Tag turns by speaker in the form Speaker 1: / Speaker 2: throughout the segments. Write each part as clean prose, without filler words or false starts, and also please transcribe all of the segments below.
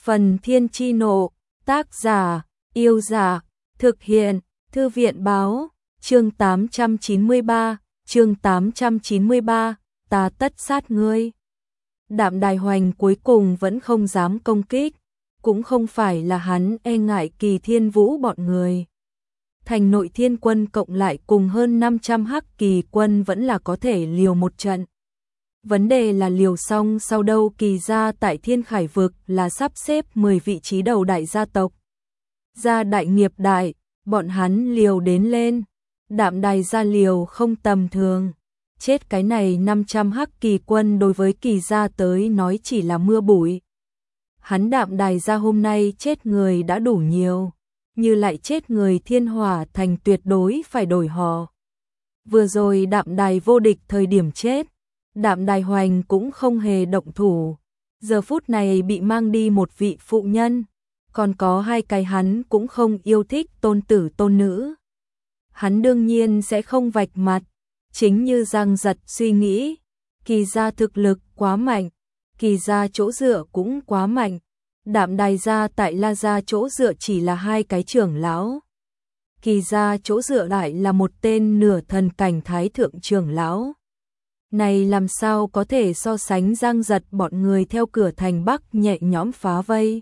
Speaker 1: Phần Thiên Chi Nộ, tác giả, Yêu Giả, thực hiện, Thư viện Báo, chương 893, ta tất sát ngươi. Đạm Đài Hoành cuối cùng vẫn không dám công kích, cũng không phải là hắn e ngại Kỳ Thiên Vũ bọn người. Thành nội thiên quân cộng lại cùng hơn 500 hắc kỳ quân vẫn là có thể liều một trận. Vấn đề là liều xong sau đâu. Kỳ gia tại Thiên Khải Vực là sắp xếp 10 vị trí đầu đại gia tộc. Gia đại nghiệp đại, bọn hắn liều đến lên. Đạm Đài gia liều không tầm thường. Chết cái này 500 hắc kỳ quân đối với Kỳ gia tới nói chỉ là mưa bụi. Hắn Đạm Đài gia hôm nay chết người đã đủ nhiều, như lại chết người Thiên Hỏa Thành tuyệt đối phải đổi họ. Vừa rồi Đạm Đài vô địch thời điểm chết, Đạm Đài Hoành cũng không hề động thủ. Giờ phút này bị mang đi một vị phụ nhân, còn có hai cái hắn cũng không yêu thích tôn tử tôn nữ. Hắn đương nhiên sẽ không vạch mặt, chính như Giang Giật suy nghĩ. Kỳ gia thực lực quá mạnh, Kỳ gia chỗ dựa cũng quá mạnh. Đạm Đài gia tại La gia chỗ dựa chỉ là hai cái trưởng lão. Kỳ gia chỗ dựa lại là một tên nửa thần cảnh thái thượng trưởng lão. Này làm sao có thể so sánh Giang Giật bọn người theo cửa thành Bắc nhẹ nhõm phá vây.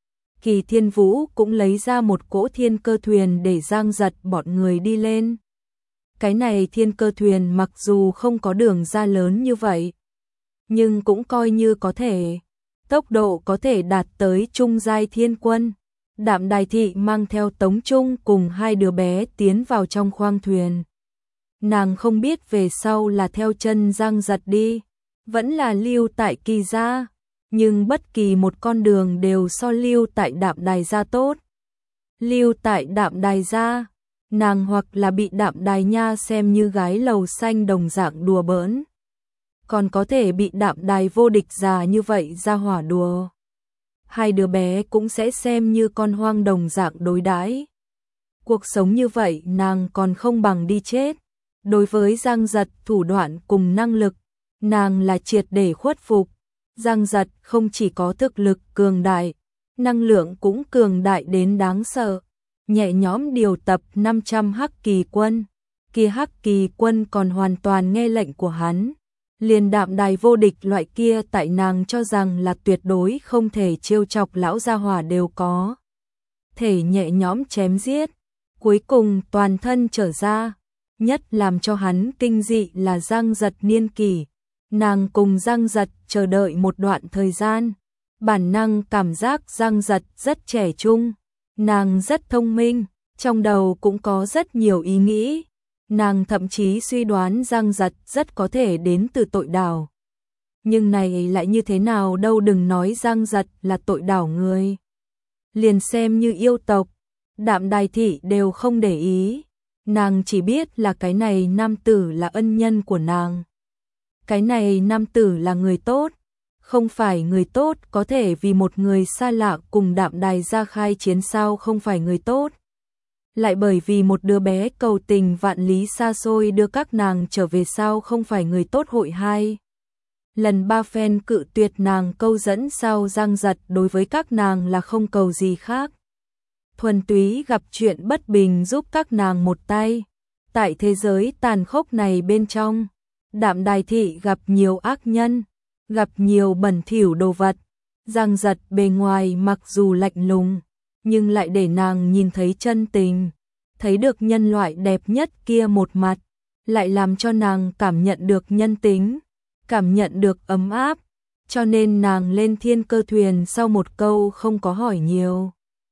Speaker 1: Kỳ Thiên Vũ cũng lấy ra một cỗ thiên cơ thuyền để Giang Giật bọn người đi lên. Cái này thiên cơ thuyền mặc dù không có đường ra lớn như vậy, nhưng cũng coi như có thể. Tốc độ có thể đạt tới trung giai thiên quân. Đạm Đài thị mang theo Tống Trung cùng hai đứa bé tiến vào trong khoang thuyền. Nàng không biết về sau là theo chân Giang Giật đi, vẫn là lưu tại Kỳ gia, nhưng bất kỳ một con đường đều so lưu tại Đạm Đài gia tốt. Lưu tại Đạm Đài gia, nàng hoặc là bị Đạm Đài nha xem như gái lầu xanh đồng dạng đùa bỡn, còn có thể bị Đạm Đài vô địch già như vậy ra hỏa đùa. Hai đứa bé cũng sẽ xem như con hoang đồng dạng đối đãi. Cuộc sống như vậy nàng còn không bằng đi chết. Đối với Giang Giật thủ đoạn cùng năng lực, nàng là triệt để khuất phục. Giang Giật không chỉ có thực lực cường đại, năng lượng cũng cường đại đến đáng sợ. Nhẹ nhõm điều tập 500 hắc kỳ quân, kia hắc kỳ quân còn hoàn toàn nghe lệnh của hắn. Liền Đạm Đài vô địch loại kia tại nàng cho rằng là tuyệt đối không thể trêu chọc lão gia hỏa đều có thể nhẹ nhõm chém giết, cuối cùng toàn thân trở ra. Nhất làm cho hắn kinh dị là Giang Giật niên kỷ. Nàng cùng Giang Giật chờ đợi một đoạn thời gian, bản năng cảm giác Giang Giật rất trẻ trung. Nàng rất thông minh, trong đầu cũng có rất nhiều ý nghĩ. Nàng thậm chí suy đoán Giang Giật rất có thể đến từ tội đảo. Nhưng này lại như thế nào đâu, đừng nói Giang Giật là tội đảo người. Liền xem như yêu tộc, Đạm Đài thị đều không để ý. Nàng chỉ biết là cái này nam tử là ân nhân của nàng. Cái này nam tử là người tốt. Không phải người tốt có thể vì một người xa lạ cùng Đạm Đài ra khai chiến sao không phải người tốt. Lại bởi vì một đứa bé cầu tình vạn lý xa xôi đưa các nàng trở về sao không phải người tốt. Hội hai lần ba phen cự tuyệt nàng câu dẫn sao Giang Giật đối với các nàng là không cầu gì khác. Thuần túy gặp chuyện bất bình giúp các nàng một tay. Tại thế giới tàn khốc này bên trong, Đạm Đài thị gặp nhiều ác nhân, gặp nhiều bẩn thỉu đồ vật. Giang Giật bề ngoài mặc dù lạnh lùng, nhưng lại để nàng nhìn thấy chân tình, thấy được nhân loại đẹp nhất kia một mặt, lại làm cho nàng cảm nhận được nhân tính, cảm nhận được ấm áp, cho nên nàng lên thiên cơ thuyền sau một câu không có hỏi nhiều.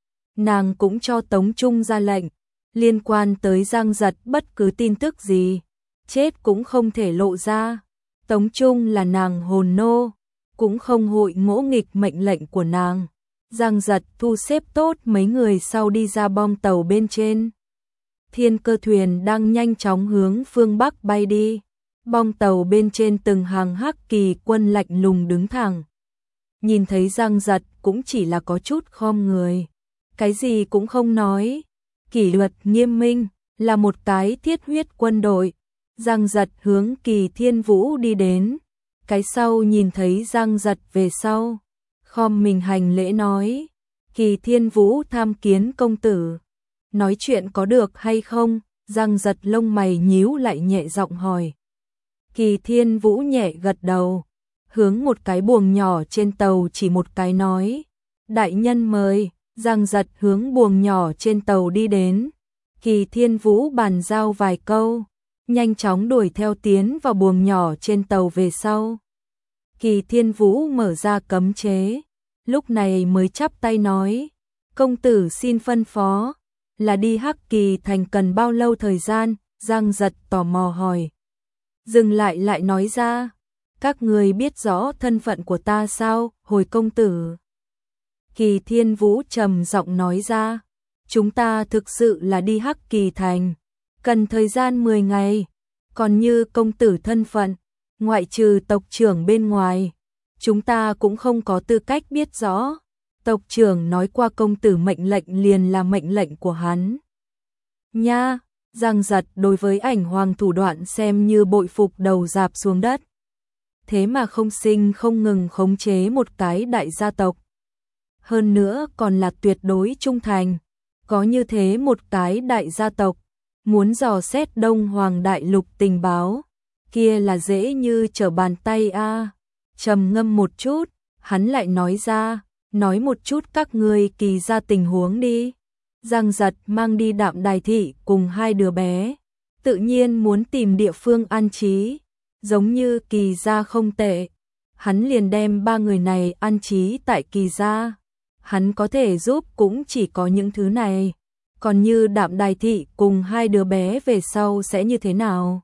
Speaker 1: Nàng cũng cho Tống Trung ra lệnh, liên quan tới Giang Giật bất cứ tin tức gì, chết cũng không thể lộ ra. Tống Trung là nàng hồn nô, cũng không hội ngỗ nghịch mệnh lệnh của nàng. Giang Giật thu xếp tốt mấy người sau đi ra bong tàu bên trên. Thiên cơ thuyền đang nhanh chóng hướng phương Bắc bay đi. Bong tàu bên trên từng hàng hắc kỳ quân lạnh lùng đứng thẳng. Nhìn thấy Giang Giật cũng chỉ là có chút khom người, cái gì cũng không nói. Kỷ luật nghiêm minh, là một cái thiết huyết quân đội. Giang Giật hướng Kỳ Thiên Vũ đi đến. Cái sau nhìn thấy Giang Giật về sau, khom mình hành lễ nói, Kỳ Thiên Vũ tham kiến công tử. Nói chuyện có được hay không? Giang giật lông mày nhíu lại nhẹ giọng hỏi. Kỳ Thiên Vũ nhẹ gật đầu, hướng một cái buồng nhỏ trên tàu chỉ một cái nói, đại nhân mời. Giang giật hướng buồng nhỏ trên tàu đi đến, Kỳ Thiên Vũ bàn giao vài câu, nhanh chóng đuổi theo tiến vào buồng nhỏ trên tàu về sau. Kỳ Thiên Vũ mở ra cấm chế, lúc này mới chắp tay nói, công tử xin phân phó, là đi Hắc Kỳ thành cần bao lâu thời gian? Giang giật tò mò hỏi. Dừng lại nói ra, các người biết rõ thân phận của ta sao, hồi công tử? Kỳ Thiên Vũ trầm giọng nói ra, chúng ta thực sự là đi Hắc Kỳ thành, cần thời gian 10 ngày, còn như công tử thân phận, ngoại trừ tộc trưởng bên ngoài, chúng ta cũng không có tư cách biết rõ. Tộc trưởng nói qua công tử mệnh lệnh liền là mệnh lệnh của hắn. Nha, Giang giật đối với ảnh hoàng thủ đoạn xem như bội phục đầu rạp xuống đất. Thế mà không sinh không ngừng khống chế một cái đại gia tộc. Hơn nữa còn là tuyệt đối trung thành. Có như thế một cái đại gia tộc, muốn dò xét Đông Hoàng Đại Lục tình báo, kia là dễ như trở bàn tay a. Trầm ngâm một chút, hắn lại nói ra, nói một chút các ngươi Kỳ gia tình huống đi. Giang giật mang đi Đạm Đài thị cùng hai đứa bé, tự nhiên muốn tìm địa phương an trí, giống như Kỳ gia không tệ, hắn liền đem ba người này an trí tại Kỳ gia. Hắn có thể giúp cũng chỉ có những thứ này, còn như Đạm Đài thị cùng hai đứa bé về sau sẽ như thế nào,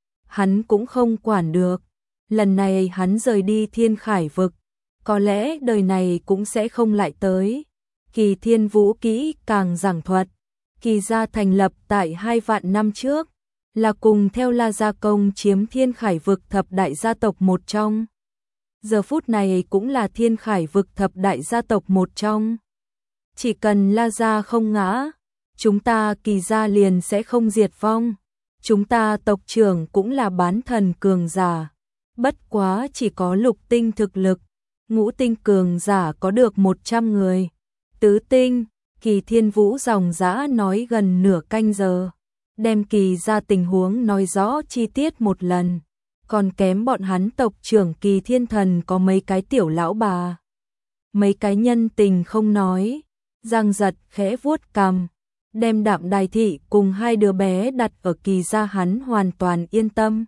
Speaker 1: hắn cũng không quản được. Lần này hắn rời đi Thiên Khải vực, có lẽ đời này cũng sẽ không lại tới. Kỳ Thiên Vũ kỹ càng giảng thuật, Kỳ gia thành lập tại 2 vạn năm trước, là cùng theo La Gia Công chiếm Thiên Khải vực thập đại gia tộc một trong. Giờ phút này cũng là Thiên Khải vực thập đại gia tộc một trong. Chỉ cần La Gia không ngã, chúng ta Kỳ gia liền sẽ không diệt vong. Chúng ta tộc trưởng cũng là bán thần cường giả. Bất quá chỉ có lục tinh thực lực, ngũ tinh cường giả có được 100 người. Tứ tinh, Kỳ Thiên Vũ dòng dã nói gần nửa canh giờ, đem Kỳ gia tình huống nói rõ chi tiết một lần, còn kém bọn hắn tộc trưởng Kỳ Thiên Thần có mấy cái tiểu lão bà. Mấy cái nhân tình không nói, Giang giật khẽ vuốt cằm, đem Đạm Đài thị cùng hai đứa bé đặt ở Kỳ gia hắn hoàn toàn yên tâm.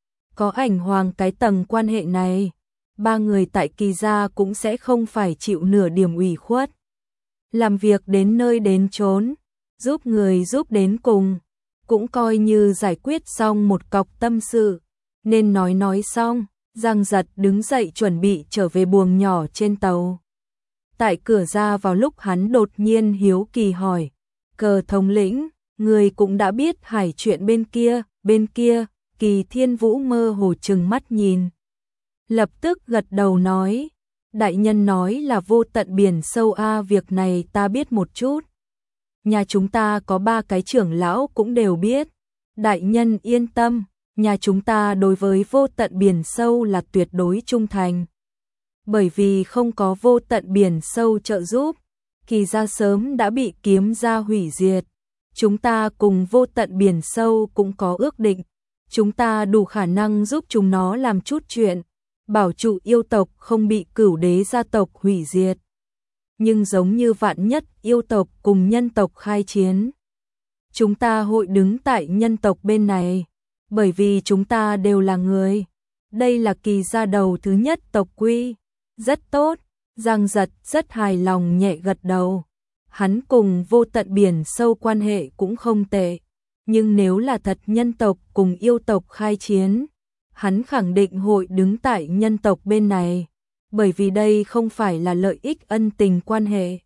Speaker 1: Có ảnh hoàng cái tầng quan hệ này, ba người tại Kỳ gia cũng sẽ không phải chịu nửa điểm ủy khuất. Làm việc đến nơi đến chốn, giúp người giúp đến cùng, cũng coi như giải quyết xong một cọc tâm sự. Nên nói xong, Giang giật đứng dậy chuẩn bị trở về buồng nhỏ trên tàu. Tại cửa ra vào lúc hắn đột nhiên hiếu kỳ hỏi, Cờ thống lĩnh, người cũng đã biết hải chuyện bên kia, Kỳ Thiên Vũ mơ hồ trừng mắt nhìn. Lập tức gật đầu nói, đại nhân nói là vô tận biển sâu a, việc này ta biết một chút. Nhà chúng ta có 3 cái trưởng lão cũng đều biết. Đại nhân yên tâm, nhà chúng ta đối với vô tận biển sâu là tuyệt đối trung thành. Bởi vì không có vô tận biển sâu trợ giúp, Kỳ gia sớm đã bị kiếm gia hủy diệt. Chúng ta cùng vô tận biển sâu cũng có ước định, chúng ta đủ khả năng giúp chúng nó làm chút chuyện, bảo trụ yêu tộc không bị Cửu Đế gia tộc hủy diệt. Nhưng giống như vạn nhất yêu tộc cùng nhân tộc khai chiến, chúng ta hội đứng tại nhân tộc bên này, bởi vì chúng ta đều là người. Đây là Kỳ gia đầu thứ nhất tộc quy. Rất tốt, Giang giật rất hài lòng nhẹ gật đầu. Hắn cùng vô tận biển sâu quan hệ cũng không tệ, nhưng nếu là thật nhân tộc cùng yêu tộc khai chiến, hắn khẳng định hội đứng tại nhân tộc bên này, bởi vì đây không phải là lợi ích ân tình quan hệ,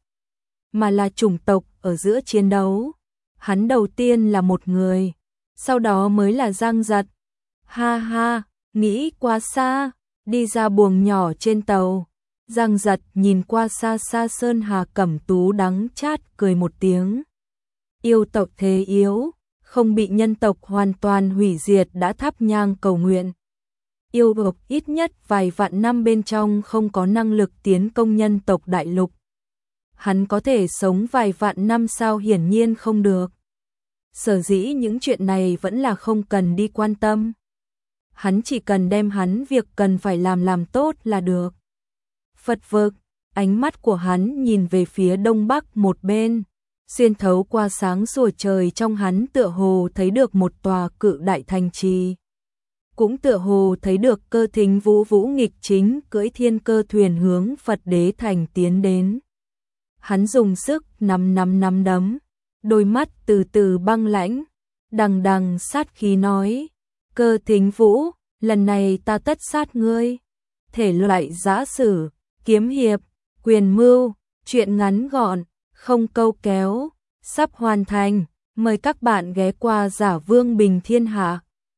Speaker 1: mà là chủng tộc ở giữa chiến đấu. Hắn đầu tiên là một người, sau đó mới là Giang giật. Ha ha, nghĩ quá xa, đi ra buồng nhỏ trên tàu. Giang giật nhìn qua xa xa Sơn Hà Cẩm Tú đắng chát cười một tiếng. Yêu tộc thế yếu, không bị nhân tộc hoàn toàn hủy diệt đã thắp nhang cầu nguyện. yêu vực ít nhất vài vạn năm bên trong không có năng lực tiến công nhân tộc đại lục. Hắn có thể sống vài vạn năm sao? Hiển nhiên không được. Sở dĩ những chuyện này vẫn là không cần đi quan tâm. Hắn chỉ cần đem hắn việc cần phải làm tốt là được. Phật vực, ánh mắt của hắn nhìn về phía đông bắc một bên, xuyên thấu qua sáng sủa trời trong hắn tựa hồ thấy được một tòa cự đại thành trì. Cũng tựa hồ thấy được Cơ Thính Vũ Vũ nghịch chính cưỡi thiên cơ thuyền hướng Phật Đế thành tiến đến. Hắn dùng sức nắm đấm, đôi mắt từ từ băng lãnh, đằng đằng sát khí nói: Cơ Thính Vũ, lần này ta tất sát ngươi. Thể loại giã sử, kiếm hiệp, quyền mưu, truyện ngắn gọn, không câu kéo, sắp hoàn thành. Mời các bạn ghé qua Giả Vương Bình Thiên Hạ.